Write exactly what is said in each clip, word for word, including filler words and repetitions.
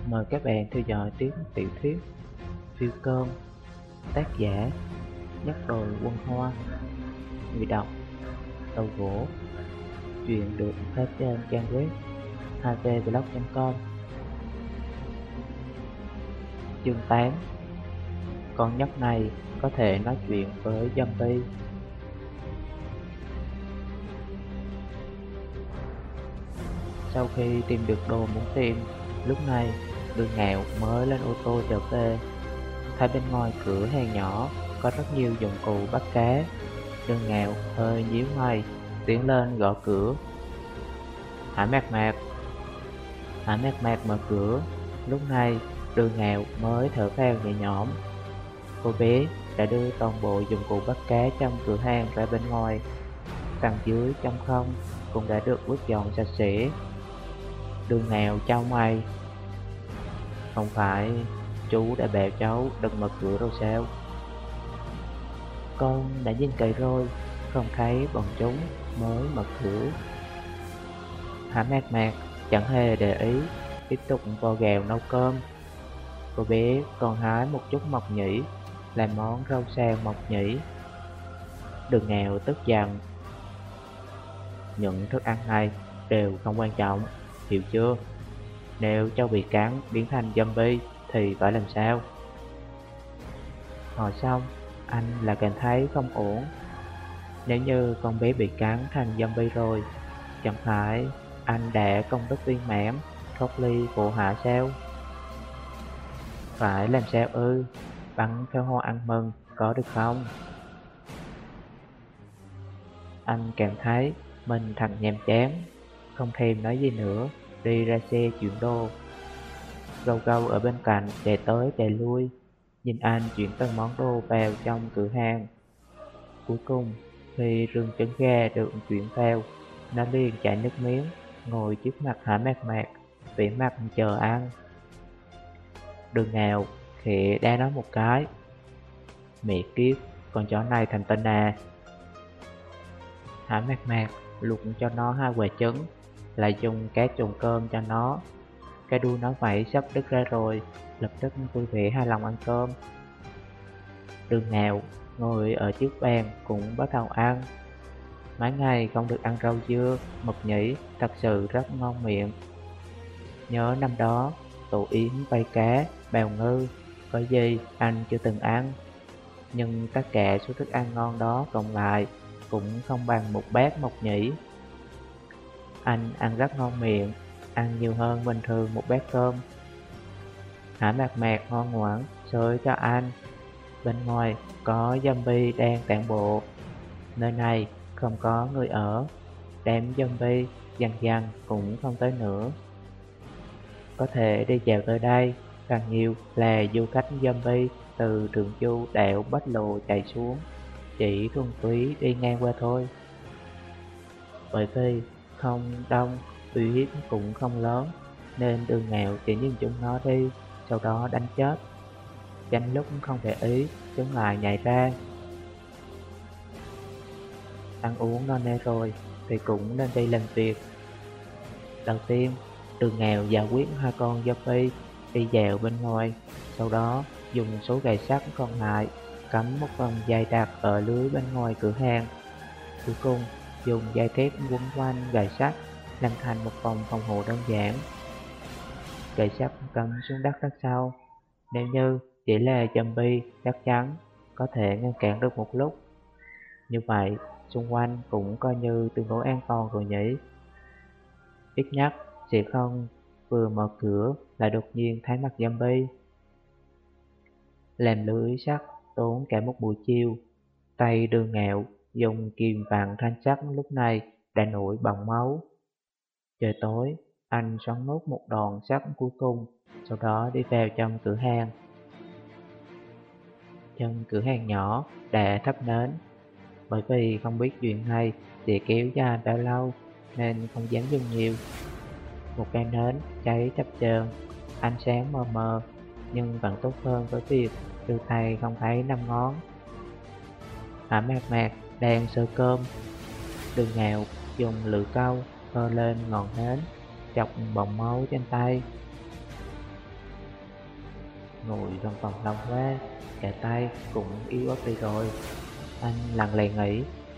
Mời các bạn theo dõi tiếp tiểu thuyết Phiêu Cơn, tác giả Nhất Đồi Quân Hoa, người đọc Đầu Gỗ. Truyện được phát trên trang web hai v blog chấm com. Chương tám. Con nhóc này có thể nói chuyện với zombie. Sau khi tìm được đồ muốn tìm, lúc này Đường Ngạo mới lên ô tô trở về. Thấy bên ngoài cửa hàng nhỏ có rất nhiều dụng cụ bắt cá. Đường Ngạo hơi nhíu mày, tiến lên gõ cửa. Hả Mạc Mạc? Hả Mạc Mạc mở cửa. Lúc này Đường Ngạo mới thở phào nhẹ nhõm. Cô bé đã đưa toàn bộ dụng cụ bắt cá trong cửa hàng ra bên ngoài. Tầng dưới trong không cũng đã được quét dọn sạch sẽ. Đường Ngạo chau mày. Không phải chú đã bảo cháu đừng mở cửa rồi sao? Con đã nhìn kỹ rồi, không thấy bọn chúng mới mở cửa. Hả Mạc Mạc chẳng hề để ý, tiếp tục vo gạo nấu cơm. Cô bé còn hái một chút mộc nhĩ, làm món rau xào mộc nhĩ. Đường Ngạo tức giận. Những thức ăn này đều không quan trọng, hiểu chưa? Nếu cháu bị cắn biến thành zombie thì phải làm sao? Hỏi xong, anh là cảm thấy không ổn. Nếu như con bé bị cắn thành zombie rồi, chẳng phải anh đã công đức viên mãn, thoát ly khổ hạ sao? Phải làm sao ư? Bắn pháo hoa ăn mừng có được không? Anh cảm thấy mình thật nhàm chán, không thèm nói gì nữa, đi ra xe chuyển đồ. Gâu Gâu ở bên cạnh chạy tới chạy lui, nhìn anh chuyển từng món đồ vào trong cửa hàng. Cuối cùng, khi rương trứng gà được chuyển vào, nó liền chảy nước miếng, ngồi trước mặt Hả Mạc Mạc, vẻ mặt chờ ăn. Đường Ngạo khẽ đá nó một cái. Mẹ kiếp, con chó này thành tinh à. Hả Mạc Mạc luộc cho nó hai quả trứng, lại dùng cá trộn cơm cho nó. Cái đuôi nó vậy sắp đứt ra rồi, lập tức vui vẻ hài lòng ăn cơm. Đường Ngạo ngồi ở trước bàn cũng bắt đầu ăn. Mấy ngày không được ăn rau dưa, mộc nhĩ thật sự rất ngon miệng. Nhớ năm đó, tổ yến, vây cá, bào ngư, có gì anh chưa từng ăn. Nhưng tất cả số thức ăn ngon đó cộng lại cũng không bằng một bát mộc nhĩ. Anh ăn rất ngon miệng, ăn nhiều hơn bình thường một bát cơm. Hả Mạc Mạc ngoan ngoãn xới cho anh. Bên ngoài có zombie đang tản bộ. Nơi này không có người ở. Đám zombie dần dần cũng không tới nữa. Có thể đi dạo tới đây, càng nhiều là du khách zombie từ Thượng Chu đảo Bách Lộ chạy xuống, chỉ thuần túy đi ngang qua thôi. Bởi vì không đông, uy hiếp cũng không lớn, nên Đường Ngạo chỉ nhìn chúng nó đi, sau đó đánh chết. Tranh lúc không để ý, chúng lại nhảy ra. Ăn uống no nê rồi thì cũng nên đi làm việc. Đầu tiên, Đường Ngạo giải quyết hai con zombie đi dạo bên ngoài, sau đó dùng số gậy sắt còn lại cắm một phần dày đặc ở lưới bên ngoài cửa hàng. Cuối cùng, dùng dây thép quấn quanh gậy sắt làm thành một vòng phòng hộ đơn giản. Gậy sắt cắm xuống đất rất sâu. Nếu như chỉ là zombie, chắc chắn có thể ngăn cản được một lúc. Như vậy, xung quanh cũng coi như tương đối an toàn rồi nhỉ. Ít nhất sẽ không vừa mở cửa lại đột nhiên thấy mặt zombie. Làm lưới sắt tốn cả một buổi chiều. Tay Đường Ngạo dùng kìm vặn thanh sắt lúc này đã nổi bọng máu. Trời tối, anh xoắn nốt một đòn sắt cuối cùng, sau đó đi vào trong cửa hàng. Trong cửa hàng nhỏ đã thắp nến. Bởi vì không biết chuyện này sẽ kéo dài bao lâu nên không dám dùng nhiều. Một cây nến cháy chập chờn, ánh sáng mờ mờ, nhưng vẫn tốt hơn với việc đưa tay không thấy năm ngón. Hả Mạc Mạc đang sơ cơm. Đường Ngạo dùng lưỡi câu hơ lên ngọn nến, chọc bọng máu trên tay. ngồi trong phòng lâu quá, cả tay cũng yếu ớt đi rồi. Anh lặng lẽ nghĩ.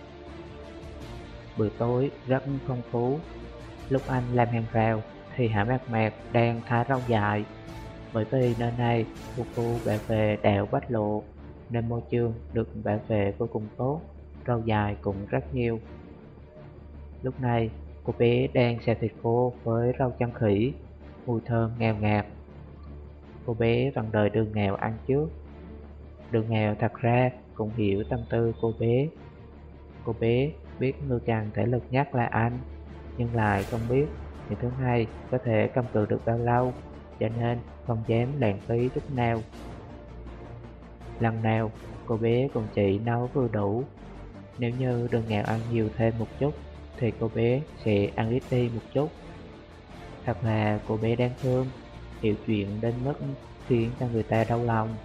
Bữa tối rất phong phú. Lúc anh làm hàng rào thì Hạ Mạc Mạc đang thái rau dại. Bởi vì nơi này thuộc khu bảo vệ đảo Bách Lộ nên môi trường được bảo vệ vô cùng tốt, rau dại cũng rất nhiều. Lúc này cô bé đang xào thịt khô với rau chân khỉ, mùi thơm ngào ngạt. Cô bé vẫn đợi Đường Ngạo ăn trước. Đường Ngạo thật ra cũng hiểu tâm tư cô bé. Cô bé biết người càng thể lực nhất là anh, nhưng lại không biết những thứ này có thể cầm cự được bao lâu, cho nên không dám lãng phí chút nào. Lần nào cô bé cũng chỉ nấu vừa đủ. Nếu như Đường Ngạo ăn nhiều thêm một chút thì cô bé sẽ ăn ít đi một chút. Thật là cô bé đáng thương, hiểu chuyện đến mức khiến cho người ta đau lòng.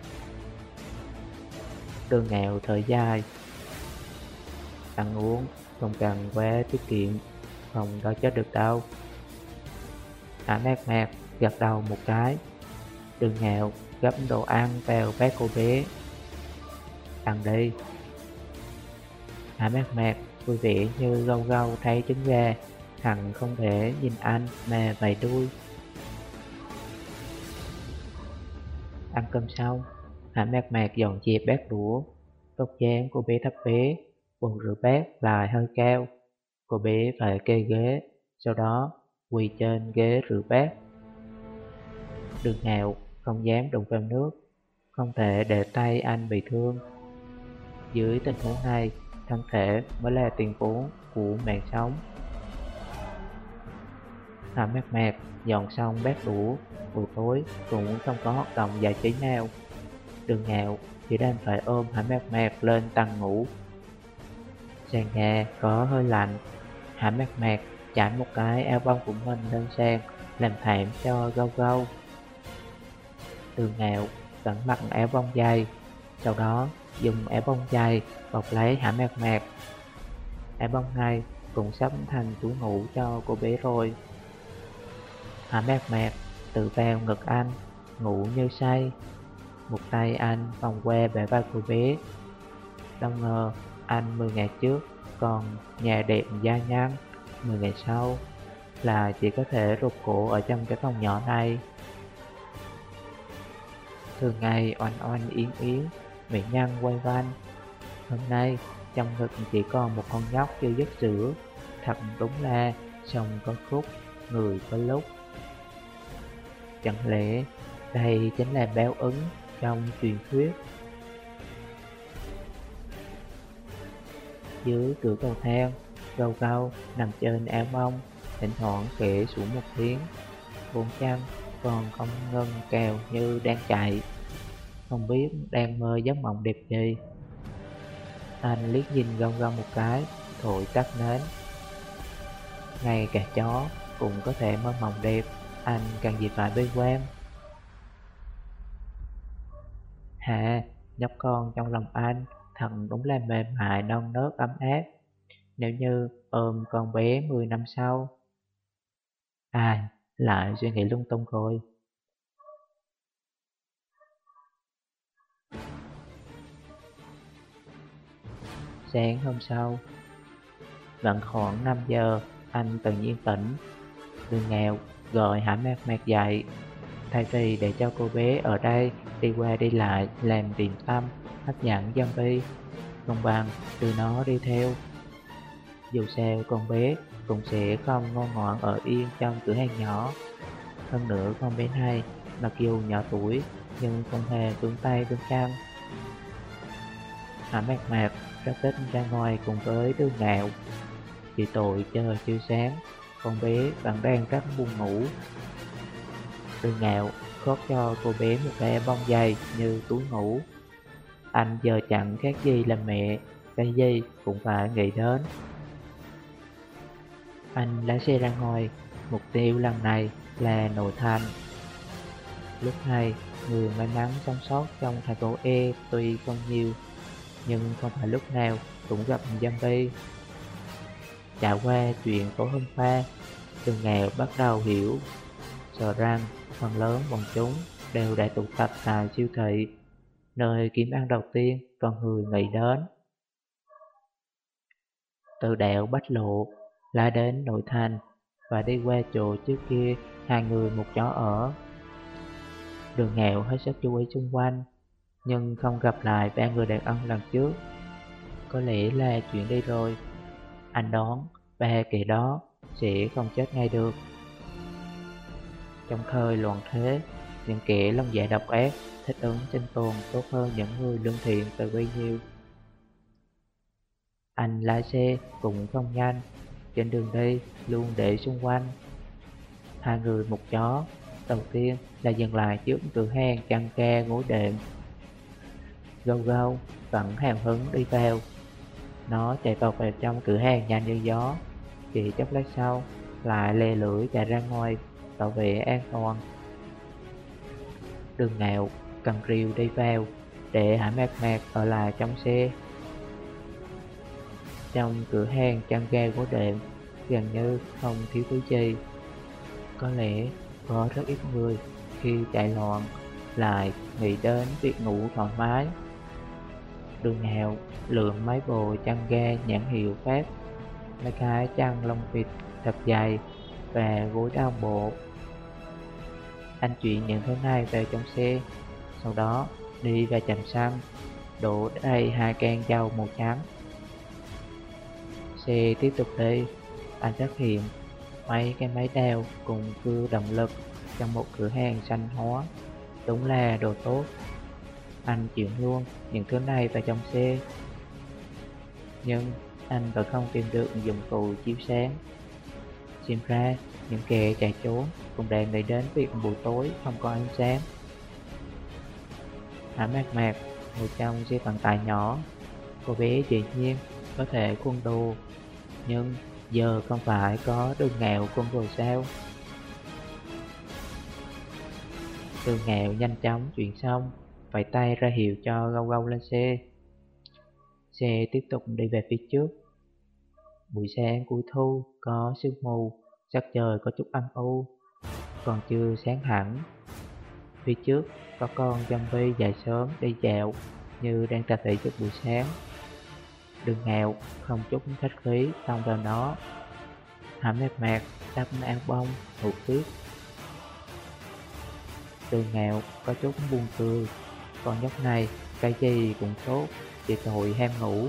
Đường Ngạo thở dài. Ăn uống không cần quá tiết kiệm, không đó chết được đâu. Hạ Mạc Mạc gật đầu một cái. Đường Ngạo gấp đồ ăn vào bát cô bé. Ăn đi. Hạ Mạc Mạc vui vẻ như gâu gâu thấy trứng gà, hẳn không thể nhìn anh mà vẫy đuôi. Ăn cơm xong, Hạ Mạc Mạc dọn dẹp bát đũa. Tóc dáng cô bé thấp bé, bồn rửa bát lại hơi cao. Cô bé phải kê ghế, sau đó quỳ trên ghế rửa bát. Đường Ngạo không dám đụng vào nước, không thể để tay anh bị thương. Dưới tình huống này, thân thể mới là tiền vốn của mạng sống. Hạ Mạc Mạc dọn xong bát đũa, buổi tối cũng không có hoạt động giải trí nào. Đường Ngạo chỉ đành phải ôm Hạ Mạc Mạc lên tầng ngủ. Sàn nhà có hơi lạnh. Hạ Mạc Mạc trải một cái áo bông của mình lên sàn, làm thảm cho gâu gâu. Đường Ngạo vẫn mặc áo bông dày, sau đó dùng áo bông dày bọc lấy Hạ Mạc Mạc. Áo bông này cũng sắp thành túi ngủ cho cô bé rồi. Hạ Mạc Mạc tự vào ngực anh, ngủ như say. Một tay anh vòng qua bả vai cô bé. Đâu ngờ anh mười ngày trước còn nhà đẹp da nhăn, mười ngày sau là chỉ có thể rụt cổ ở trong cái phòng nhỏ này. Thường ngày oanh oanh yến yến, mỹ nhân quay quanh. Hôm nay trong ngực chỉ còn một con nhóc chưa dứt sữa. Thật đúng là sông có khúc, người có lúc. Chẳng lẽ đây chính là báo ứng trong truyền thuyết? Dưới cửa cầu thang, gâu gâu nằm trên áo bông, thỉnh thoảng khẽ xuống một tiếng. Bốn chân còn không ngân kèo như đang chạy, không biết đang mơ giấc mộng đẹp gì. Anh liếc nhìn gâu gâu một cái, thổi tắt nến. Ngay cả chó cũng có thể mơ mộng đẹp, anh cần gì phải bi quan. Hà, nhóc con trong lòng anh thật đúng là mềm mại non nớt ấm áp. Nếu như ôm con bé mười năm sau. À, lại suy nghĩ lung tung rồi. Sáng hôm sau, vẫn khoảng năm giờ, anh tự nhiên tỉnh. Đường Ngạo gọi Hạ Mạc Mạc dậy. Thay vì để cho cô bé ở đây đi qua đi lại làm điểm tâm hấp dẫn zombie, không bằng đưa nó đi theo. Dù sao con bé cũng sẽ không ngoan ngoãn ở yên trong cửa hàng nhỏ. Hơn nữa con bé này mặc dù nhỏ tuổi nhưng không hề vướng tay vướng chân. Hạ Mạc Mạc rất thích ra ngoài cùng với Đường Ngạo. Chỉ tội trời chưa sáng, con bé vẫn đang rất buồn ngủ. Đường Ngạo khoác cho cô bé một cái bông dày như túi ngủ. Anh giờ chẳng khác gì là mẹ, cái gì cũng phải nghĩ đến. Anh lái xe ra ngoài, mục tiêu lần này là nội thành. Lúc này, người may mắn sống sót trong thành phố E tuy không nhiều, nhưng không phải lúc nào cũng gặp zombie. Trải qua chuyện tối hôm qua, Đường Ngạo bắt đầu hiểu, sợ rằng phần lớn bọn chúng đều đã tụ tập tại siêu thị, nơi kiếm ăn đầu tiên con người nghĩ đến. Từ đèo Bách Lộ lại đến nội thành và đi qua chỗ trước kia hai người một chó ở. Đường Ngẹo hết sức chú ý xung quanh, nhưng không gặp lại ba người đàn ông lần trước. Có lẽ là chuyện đi rồi. Anh đoán ba kẻ đó sẽ không chết ngay được. Trong thời loạn thế, những kẻ lòng dạ độc ác thích ứng sinh tồn tốt hơn những người lương thiện từ bấy nhiêu. Anh lái xe cũng không nhanh, trên đường đi luôn để xung quanh. Hai người một chó, đầu tiên là dừng lại trước cửa hàng chăn ga gối đệm. Gâu Gâu vẫn hào hứng đi vào. Nó chạy vào vào trong cửa hàng nhanh như gió, chỉ chốc lát sau lại lè lưỡi chạy ra ngoài, bảo vệ an toàn. Đường Ngạo cầm rìu đi vào, để Hải Mạc Mạc ở lại trong xe. Trong cửa hàng chăn ga gối đệm gần như không thiếu thứ gì. Có lẽ có rất ít người khi chạy loạn lại nghĩ đến việc ngủ thoải mái. Đường Ngạo lượm mấy bộ chăn ga nhãn hiệu Pháp, mấy cái chăn lông vịt thật dày và gối đao bộ. Anh chuyển những thứ này vào trong xe, sau đó đi vào trạm xăng, đổ đầy hai can dầu màu trắng. Xe tiếp tục đi, anh phát hiện mấy cái máy đào cùng cưa động lực trong một cửa hàng xanh hóa. Đúng là đồ tốt. Anh chuyển luôn những thứ này vào trong xe. Nhưng anh vẫn không tìm được dụng cụ chiếu sáng. Xem ra những kẻ chạy trốn cũng đang nghĩ đến việc buổi tối không có ánh sáng. Hải Mạc Mạc ngồi trong xe vận tải nhỏ. Cô bé dĩ nhiên có thể quân đồ, nhưng giờ không phải có Đường Ngạo quân đồ sao? Đường Ngạo nhanh chóng chuyển xong, vẫy tay ra hiệu cho Gâu Gâu lên xe. Xe tiếp tục đi về phía trước. Buổi sáng cuối thu có sương mù, sắc trời có chút âm u, còn chưa sáng hẳn. Phía trước có con zombie dậy sớm đi dạo, như đang tập thể dục buổi sáng. Đường Ngạo không chút khách khí tông vào nó. Hải Mạc Mạc đắp áo bông ngủ tiếp. Đường Ngạo có chút buồn cười. Con nhóc này cái gì cũng tốt, chỉ tội ham ngủ.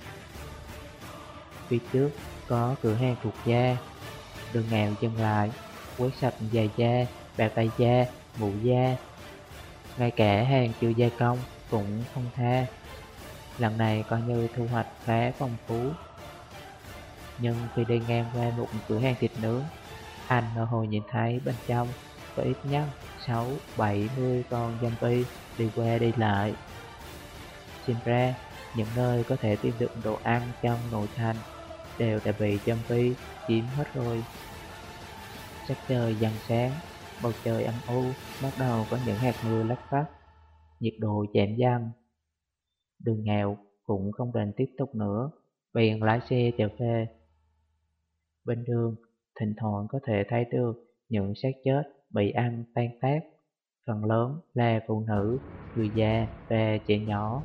Phía trước có cửa hàng thuộc da. Đường Ngạo dừng lại, quét sạch giày da, bao tay da, mũ da. Ngay cả hàng chưa gia công cũng không tha. Lần này coi như thu hoạch khá phong phú. Nhưng khi đi ngang qua một cửa hàng thịt nướng, anh mơ hồ nhìn thấy bên trong có ít nhất sáu bảy mươi con zombie đi qua đi lại. Xem ra những nơi có thể tìm được đồ ăn trong nội thành đều đã bị zombie chiếm hết rồi. Sắc trời dần sáng, bầu trời âm u, bắt đầu có những hạt mưa lất phất. Nhiệt độ giảm dần. Đường Ngạo cũng không định tiếp tục nữa, bèn lái xe trở về. Bên đường thỉnh thoảng có thể thấy được những xác chết bị ăn tan tác, phần lớn là phụ nữ, người già và trẻ nhỏ.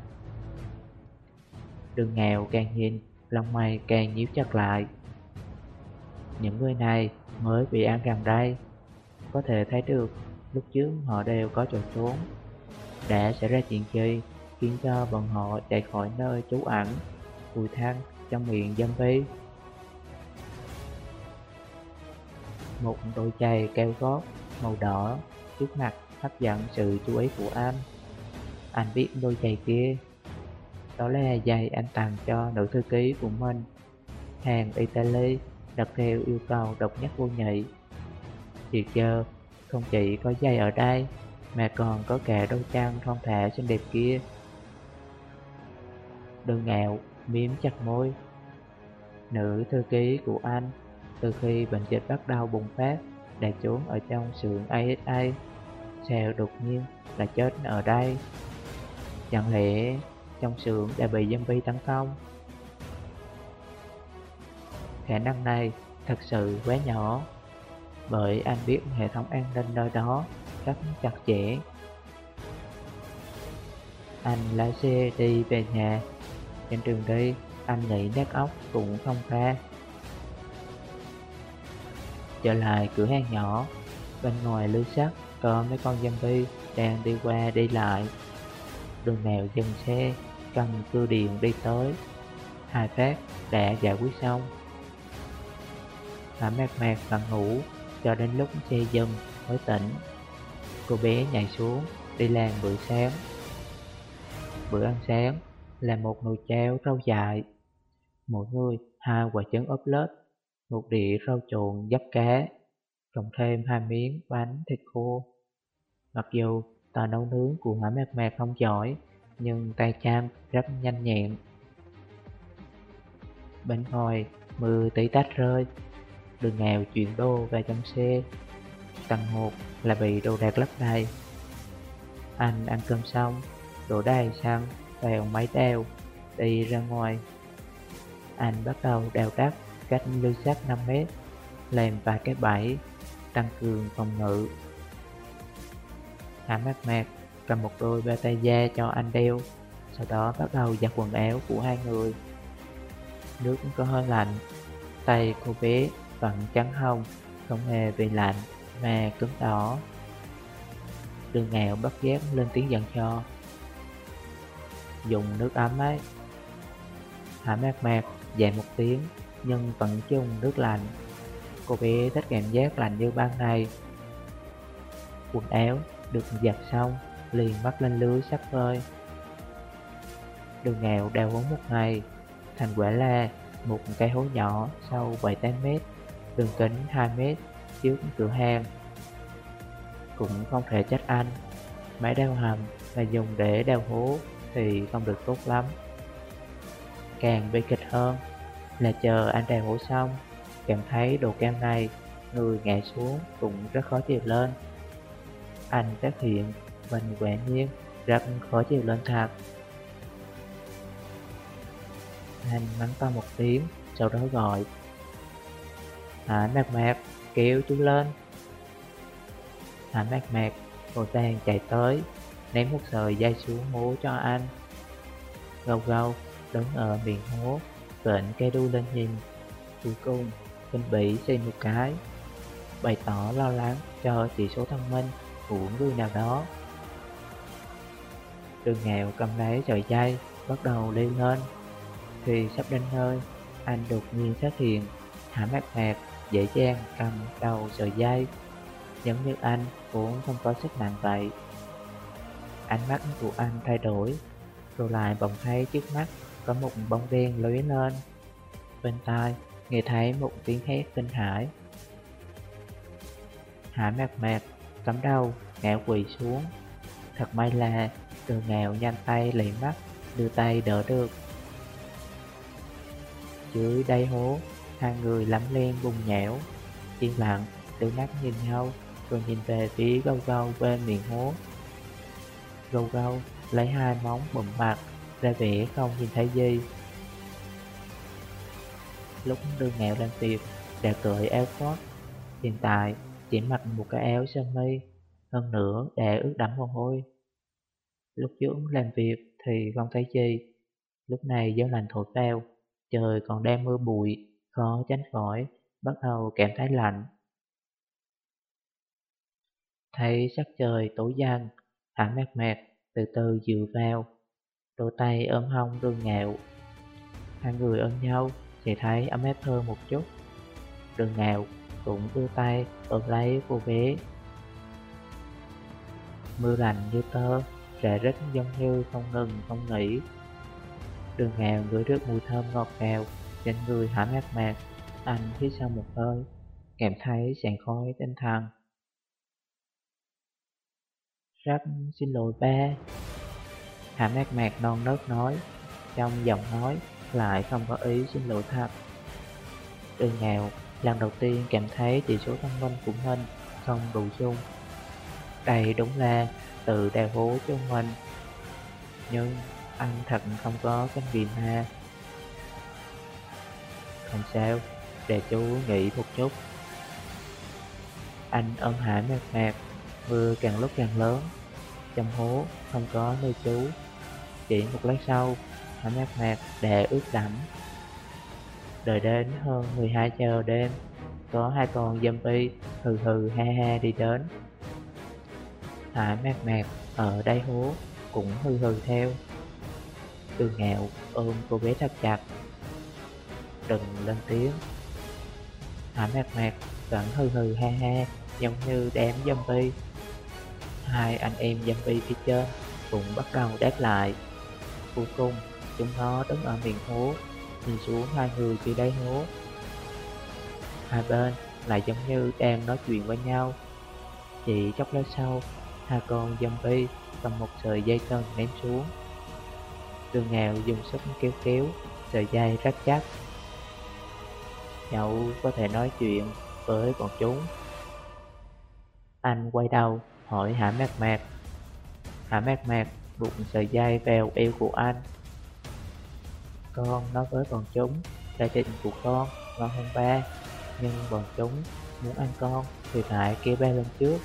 Đường Ngạo càng nhìn, lông mày càng nhíu chặt lại. Những người này mới bị ăn gần đây. Có thể thấy được lúc trước họ đều có chỗ trốn. Đã xảy ra chuyện gì khiến cho bọn họ chạy khỏi nơi trú ẩn, vùi thân trong miệng zombie? Một đôi giày cao gót màu đỏ trước mặt hấp dẫn sự chú ý của anh. Anh biết đôi giày kia, đó là giày anh tặng cho nữ thư ký của mình, hàng Italy, đặt theo yêu cầu độc nhất vô nhị. Hiện giờ không chỉ có giày ở đây, mà còn có cả đôi chân thon thả xinh đẹp kia. Đường Ngạo miếm chặt môi. Nữ thư ký của anh từ khi bệnh dịch bắt đầu bùng phát đã trốn ở trong xưởng a ét a, sao đột nhiên là chết ở đây? Chẳng lẽ trong xưởng đã bị zombie tấn công? Khả năng này thật sự quá nhỏ, bởi anh biết hệ thống an ninh nơi đó rất chặt chẽ, Anh lái xe đi về nhà. Trên đường đi, anh nghĩ nát óc cũng không ra. Trở lại cửa hàng nhỏ, bên ngoài lưới sắt có mấy con zombie đang đi qua đi lại. Đường nào dừng xe, cầm cưa điện đi tới. Hai phát đã giải quyết xong. Thả mạc mạc vẫn ngủ, cho đến lúc xe dừng mới tỉnh. Cô bé nhảy xuống, đi làm bữa sáng. Bữa ăn sáng là một nồi cháo rau dại. Mỗi người hai quả trứng ốp lết, một đĩa rau trộn dắp cá, cộng thêm hai miếng bánh thịt khô. Mặc dù tòa nấu nướng của Hỏa Mạc Mạc không giỏi, nhưng tay Cham rất nhanh nhẹn. Bên ngoài, mưa tí tách rơi. Đường Ngào chuyển đồ vào trong xe. Tầng một là bị đồ đạc lấp đầy. Anh ăn cơm xong, đổ đầy xăng vào máy đào, đi ra ngoài. Anh bắt đầu đào đất cách lưới sắt năm mét, làm vài cái bẫy, tăng cường phòng ngự. Thả mạc mạc cầm một đôi bao tay da cho anh đeo, sau đó bắt đầu giặt quần áo của hai người. Nước có hơi lạnh, tay cô bé vẫn trắng hồng, không hề bị lạnh mà cứng đỏ. Đường Ngạo bất giác lên tiếng giận cho. Dùng nước ấm ấy. Thả mạc mạc dạ một tiếng, nhưng vẫn dùng nước lạnh. Cô bé thích cảm giác lạnh như ban ngày. Quần áo được giặt xong, liền bắt lên lưới sắp phơi. Đường Ngạo đào hố một ngày, thành quả là một cái hố nhỏ sâu bảy tám mét, đường kính hai mét trước cửa hàng. Cũng không thể trách anh, máy đào hầm là dùng để đào hố thì không được tốt lắm. Càng bi kịch hơn là chờ anh đào hố xong, cảm thấy độ cao này, người ngã xuống cũng rất khó chịu lên. Anh phát hiện mình quả nhiên rất khó chịu lên thật. Anh mắng to một tiếng, sau đó gọi. Hả Mạc Mạc, kéo chú lên. Hả Mạc Mạc vội vàng chạy tới, ném một sợi dây xuống hố cho anh. Gâu Gâu đứng ở miệng hố, vểnh cây đu lên nhìn. Cuối cùng, Vinh Bỉ xì một cái, bày tỏ lo lắng cho chỉ số thông minh của người nào đó. Đường Ngạo cầm lấy sợi dây, bắt đầu đi lên. Khi sắp đến nơi, anh đột nhiên phát hiện Hả Mạc Mạc dễ dàng cầm đầu sợi dây, giống như anh vốn không có sức nặng vậy. Ánh mắt của anh thay đổi, rồi lại bỗng thấy trước mắt có một bóng đen lóe lên. Bên tai nghe thấy một tiếng hét kinh hãi. Hả Mạc Mạc cắm đầu ngã quỳ xuống. Thật may là Đường Ngạo nhanh tay lì mắt, đưa tay đỡ được. Dưới đáy hố, hai người lắm len bùng nhẽo, yên lặng, đưa mắt nhìn nhau, rồi nhìn về phía Gâu Gâu bên miệng hố. Gâu Gâu lấy hai móng bụm mặt, ra vẻ không nhìn thấy gì. Lúc Đường Ngạo làm việc, đã cởi áo khoác, hiện tại chỉ mặc một cái áo sơ mi, hơn nữa đã ướt đẫm mồ hôi. Lúc trước làm việc thì không thấy gì, lúc này gió lạnh thổi vào, trời còn đang mưa bụi, khó tránh khỏi, bắt đầu cảm thấy lạnh. Thấy sắc trời tối dần, Hả Mạc Mạc từ từ dựa vào, đôi tay ôm hông Đường Ngạo. Hai người ôm nhau thì thấy ấm áp hơn một chút. Đường Ngạo cũng đưa tay ôm lấy cô bé. Mưa lạnh như tơ, rã rít giống như không ngừng không nghỉ. Đường Ngạo ngửi được mùi thơm ngọt ngào trên người Hả Mạc Mạc. Anh hít sâu một hơi, cảm thấy sảng khoái tinh thần. Rất xin lỗi ba. Hả Mạc Mạc non nớt nói, trong giọng nói lại không có ý xin lỗi thật. Đường Ngạo lần đầu tiên cảm thấy chỉ số thông minh của mình không đủ chung. Đây đúng là tự đào hố cho mình, nhưng anh thật không có kinh nghiệm ha. Không sao, để chú nghĩ một chút. Anh ôm Hả Mạc Mạc, mưa càng lúc càng lớn, trong hố không có nơi trú. Chỉ một lát sau, Hạ Mạc Mạc đã ướt đẫm. Đợi đến hơn mười hai giờ đêm, có hai con zombie hừ hừ ha ha đi đến. Hạ Mạc Mạc ở đáy hố cũng hừ hừ theo. Từ Ngạo ôm cô bé thật chặt. Đừng lên tiếng. Hạ Mạc Mạc vẫn hừ hừ ha ha giống như đám zombie. Hai anh em zombie phía trên cũng bắt đầu đáp lại. Cuối cùng chúng nó đứng ở miệng hố, nhìn xuống hai người phía đáy hố. Hai bên lại giống như đang nói chuyện với nhau. Chỉ chốc lát sau, hai con zombie cầm một sợi dây thừng ném xuống. Đường Ngạo dùng sức kéo kéo, sợi dây rất chắc. Cháu có thể nói chuyện với bọn chúng. Anh quay đầu hỏi Hạ Mạc Mạc. Hạ Mạc Mạc buộc sợi dây vào eo của anh. Con nói với bọn chúng, gia đình của con ngon hơn ba, nhưng bọn chúng muốn ăn con thì phải kêu ba lên trước.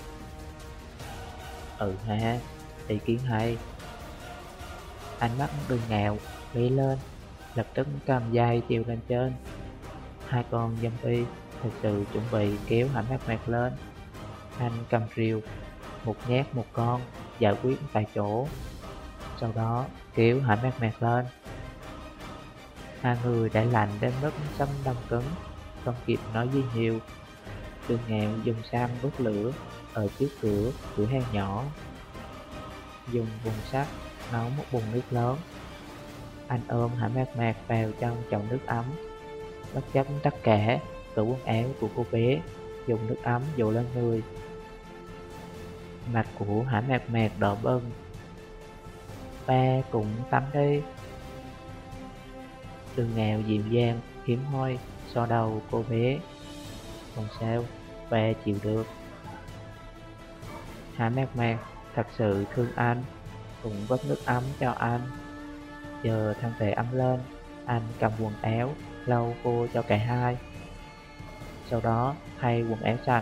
Ừ ha, ý kiến hay. Ánh mắt Đường Ngạo lóe lên, lập tức cầm dây treo lên trên. Hai con zombie thật sự chuẩn bị kéo Hạ Mạc Mạc lên. Anh cầm rìu, một nhát một con, giải quyết tại chỗ. Sau đó kéo Hạ Mạc Mạc lên. Hai người đã lạnh đến mức sống đông cứng, không kịp nói gì nhiều. Đường Ngạo dùng xăng đốt lửa ở trước cửa cửa hang nhỏ, dùng vùng sắt nấu một bồn nước lớn. Anh ôm Hạ Mạc Mạc vào trong chậu nước ấm, bất chấp tất cả, cởi quần áo của cô bé, dùng nước ấm dội lên người. Mặt của Hạ Mạc Mạc đỏ bừng. Ba cũng tắm đi. Đường Ngạo dịu dàng, hiếm hoi, so đầu cô bé. Không sao, ba chịu được. Hạ Mạc Mạc thật sự thương anh, cũng vớt nước ấm cho anh. Chờ thân thể ấm lên, anh cầm quần áo, lau vô cho cả hai. Sau đó thay quần áo sạch.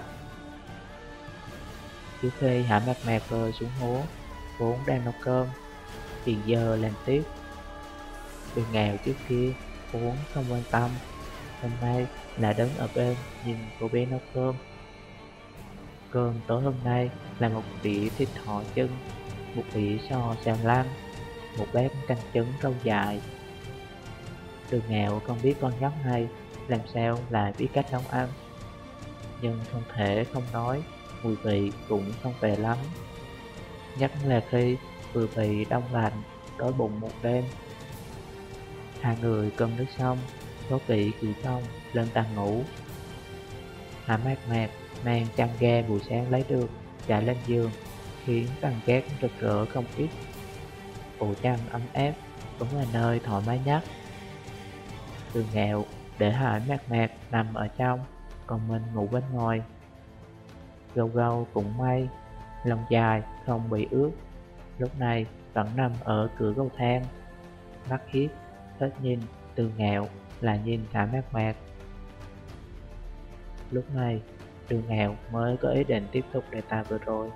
Trước khi Hạ Mạc Mạc rơi xuống hố, vốn đang nấu cơm, hiện giờ làm tiếp. Đường Ngạo trước kia vốn không quan tâm, hôm nay là đứng ở bên nhìn cô bé nấu cơm. Cơm tối hôm nay là một đĩa thịt thỏ chân, một đĩa sò xào lăn, một bát canh trứng rau dài. Đường Ngạo không biết con nhóc này làm sao lại biết cách nấu ăn, nhưng không thể không nói, mùi vị cũng không tệ lắm. Nhất là khi vừa bị đông lạnh, đói bụng một đêm. Hai người cơm nước xong, có vị chịu xong lên tàn ngủ. Hạ Mạc Mạc mang chăn ga buổi sáng lấy được chạy lên giường, khiến tầng gác rực rỡ không ít. Ổ chăn ấm áp cũng là nơi thoải mái nhất. Đường Ngạo để Hạ Mạc Mạc nằm ở trong, còn mình ngủ bên ngoài. Gâu Gâu cũng may, lông dài không bị ướt, lúc này vẫn nằm ở cửa cầu thang. Mắt hiếp, hết nhìn Đường Ngạo là nhìn Hạ Mạc Mạc. Lúc này Đường Ngạo mới có ý định tiếp tục đề tài vừa rồi.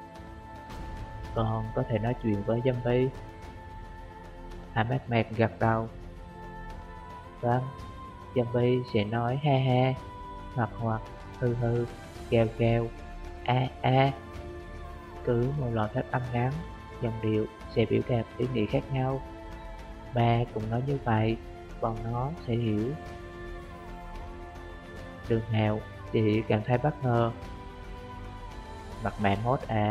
Con có thể nói chuyện với zombie. Hạ Mạc Mạc gật đầu. Vâng, zombie sẽ nói ha ha, hoặc hoặc, hư hư, kêu kêu, a a. Cứ một loại phát âm ngắn, dòng điệu sẽ biểu đạt ý nghĩa khác nhau. Ba cũng nói như vậy, bọn nó sẽ hiểu. Đường Ngạo chỉ cảm thấy bất ngờ. Mặt mẹ mốt à.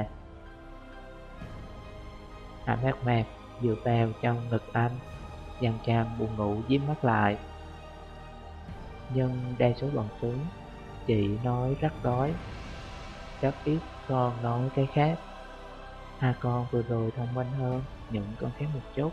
Hạ Mạc Mạc dựa vào trong ngực anh, dằn chàng buồn ngủ díp mắt lại. Nhưng đa số bọn chúng chỉ nói rất đói, rất ít con nói cái khác. Hai con vừa rồi thông minh hơn những con khác một chút.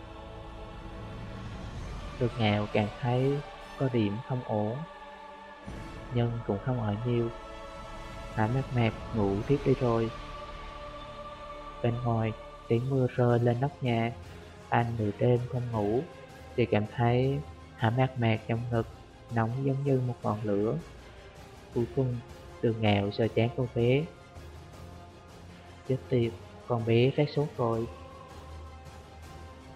Đường Ngạo càng thấy có điểm không ổn, nhưng cũng không ở nhiều. Hạ Mạc Mạc ngủ tiếp đi rồi. Bên ngoài tiếng mưa rơi lên nóc nhà. Anh nửa đêm không ngủ, thì cảm thấy Hạ Mạc Mạc trong ngực nóng giống như một ngọn lửa. Cuối cùng Đường Ngạo sờ chán cô bé. Chết tiệt, con bé phát sốt rồi.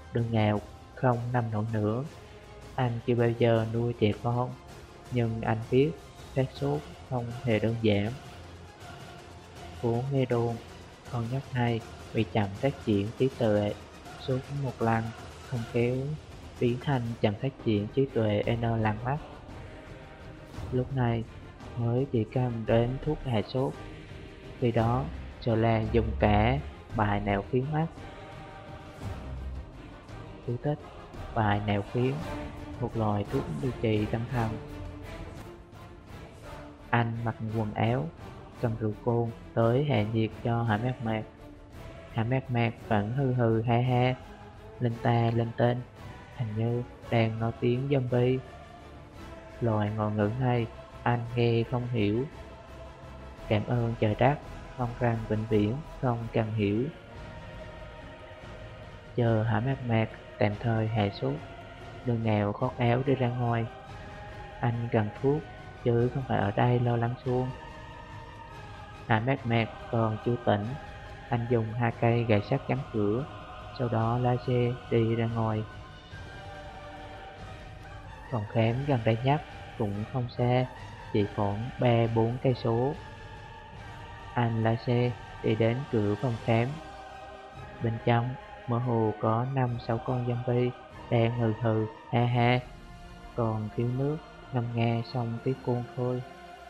Đừng nghèo, không nằm nổi nữa. Anh chưa bao giờ nuôi trẻ con, nhưng anh biết phát sốt không hề đơn giản. Phố nghe đồn, con nhóc này bị chậm phát triển trí tuệ, sốt một lần không kéo biến thành chậm phát triển trí tuệ N lần mắt. Lúc này mới chỉ cần đến thuốc hạ sốt, khi đó sợ là dùng cả bài nào phiến mắt. Chú thích: bài nào phiến, một loại thuốc điều trị tâm thần. Anh mặc quần áo, cầm rượu cồn tới hạ nhiệt cho Hạ Mạc Mạc. Hạ Mạc Mạc vẫn hừ hừ ha ha, lên ta lên tên, hình như đang nói tiếng zombie. Loại ngôn ngữ này anh nghe không hiểu. Cảm ơn trời đất, mong rằng vĩnh viễn không cần hiểu. Chờ Hạ Mạc Mạc tạm thời hạ sốt, Đường Ngạo khoác áo đi ra ngoài. Anh cần thuốc, chứ không phải ở đây lo lắng suông. Hạ Mạc Mạc còn chưa tỉnh, anh dùng hai cây gậy sắt chắn cửa, sau đó lái xe đi ra ngoài. Phòng khám gần đây nhất cũng không xa, chỉ khoảng ba bốn cây số. Anh lái xe đi đến cửa phòng khám. Bên trong mơ hồ có năm sáu con zombie đang hừ hừ ha ha, còn thiếu nước ngâm nga sông Tí Côn thôi.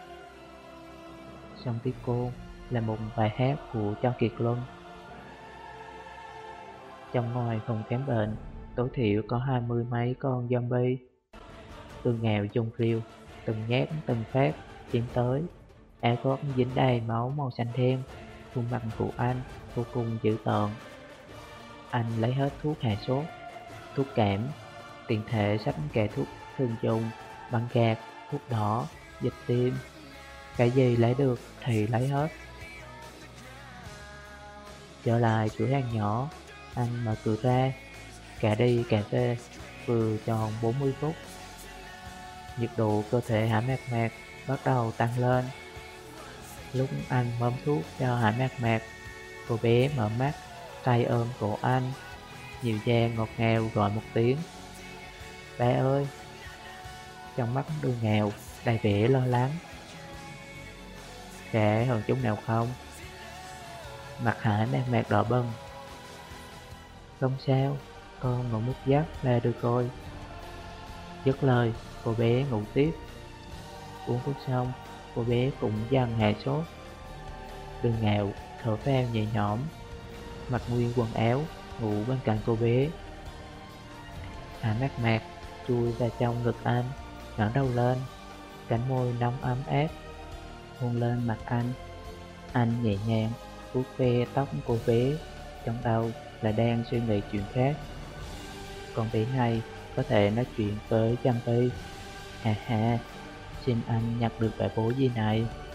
Sông Tí Côn là một bài hát của Châu Kiệt Luân. Trong ngoài phòng khám bệnh, tối thiểu có hai mươi mấy con zombie. Từ Ngạo dùng rìu, từng nhát từng phát tiến tới. Áo khoác dính đầy máu màu xanh đen, khuôn mặt của anh vô cùng dữ tợn. Anh lấy hết thuốc hạ sốt, thuốc cảm, tiện thể xách cả thuốc thường dùng, băng gạc, thuốc đỏ, dịch tim. Cái gì lấy được thì lấy hết. Trở lại cửa hàng nhỏ, anh mở cửa ra. Cả đi cả về, vừa tròn bốn mươi phút. Nhiệt độ cơ thể Hạ Mạc Mạc bắt đầu tăng lên. Lúc anh mớm thuốc cho Hạ Mạc Mạc, cô bé mở mắt, tay ôm cổ anh, dịu dàng ngọt ngào gọi một tiếng: "Ba ơi!" Trong mắt Đường Ngạo đầy vẻ lo lắng. "Khỏe hơn chút nào không?" Mặt Hạ Mạc Mạc đỏ bừng. "Không sao, con ngủ một giấc là được rồi." Dứt lời, cô bé ngủ tiếp. Uống thuốc xong, cô bé cũng dần hạ sốt. Đường Ngạo thở phào nhẹ nhõm, mặc nguyên quần áo, ngủ bên cạnh cô bé. Hạ Mạc Mạc chui vào trong ngực anh, ngẩng đầu lên, cánh môi nóng ấm áp hôn lên mặt anh. Anh nhẹ nhàng vuốt ve tóc cô bé, trong đầu là đang suy nghĩ chuyện khác. Con bé này có thể nói chuyện với zombie. Hà hà, xin anh nhặt được bài bố gì này.